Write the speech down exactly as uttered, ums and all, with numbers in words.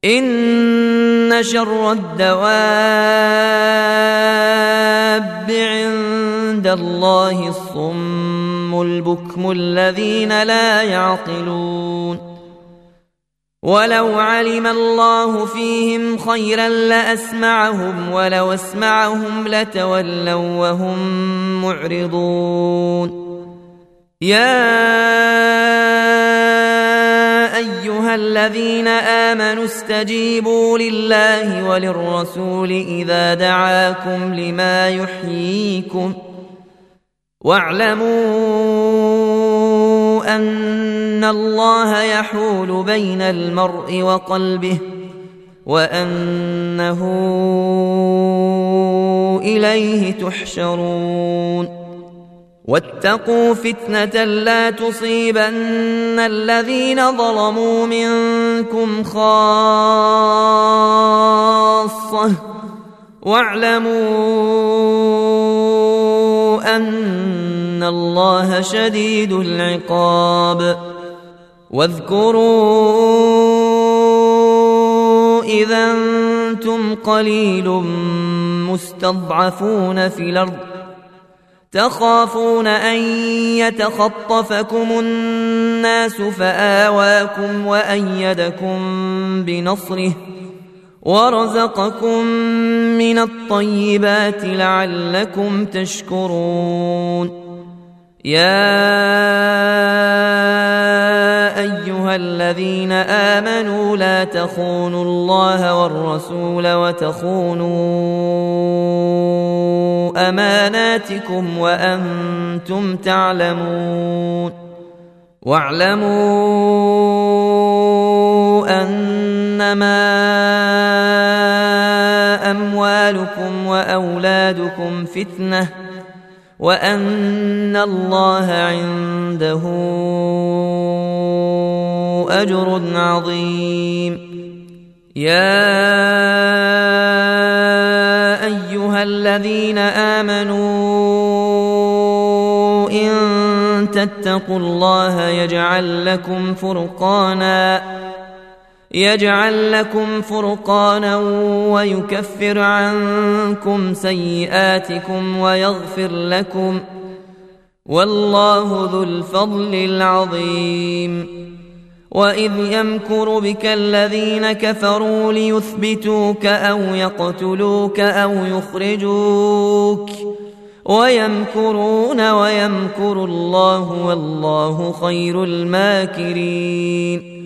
إن شر الدواب عند الله الصم البكم الذين لا يعقلون ولو علم الله فيهم خيرا لأسمعهم ولو اسمعهم لتولوا وهم معرضون يا أيها الذين آمنوا استجيبوا لله وللرسول إذا دعاكم لما يحييكم واعلموا أن الله يحول بين المرء وقلبه وأنه إليه تحشرون واتقوا فتنة لا تصيبن الذين ظلموا منكم خاصة واعلموا أن الله شديد العقاب واذكروا إذا أنتم قليل مستضعفون في الأرض تخافون أن يتخطفكم الناس فآواكم وأيدكم بنصره ورزقكم من الطيبات لعلكم تشكرون يا أيها الذين آمنوا لا تخونوا الله والرسول وتخونوا أماناتكم وأنتم تعلمون واعلموا أنما أموالكم وأولادكم فتنة وأن الله عنده أجر عظيم يا أيها الذين آمنوا إن تتقوا الله يجعل لكم فرقانا يجعل لكم فرقانا ويكفر عنكم سيئاتكم ويغفر لكم والله ذو الفضل العظيم وإذ يمكر بك الذين كفروا ليثبتوك أو يقتلوك أو يخرجوك ويمكرون ويمكر الله والله خير الماكرين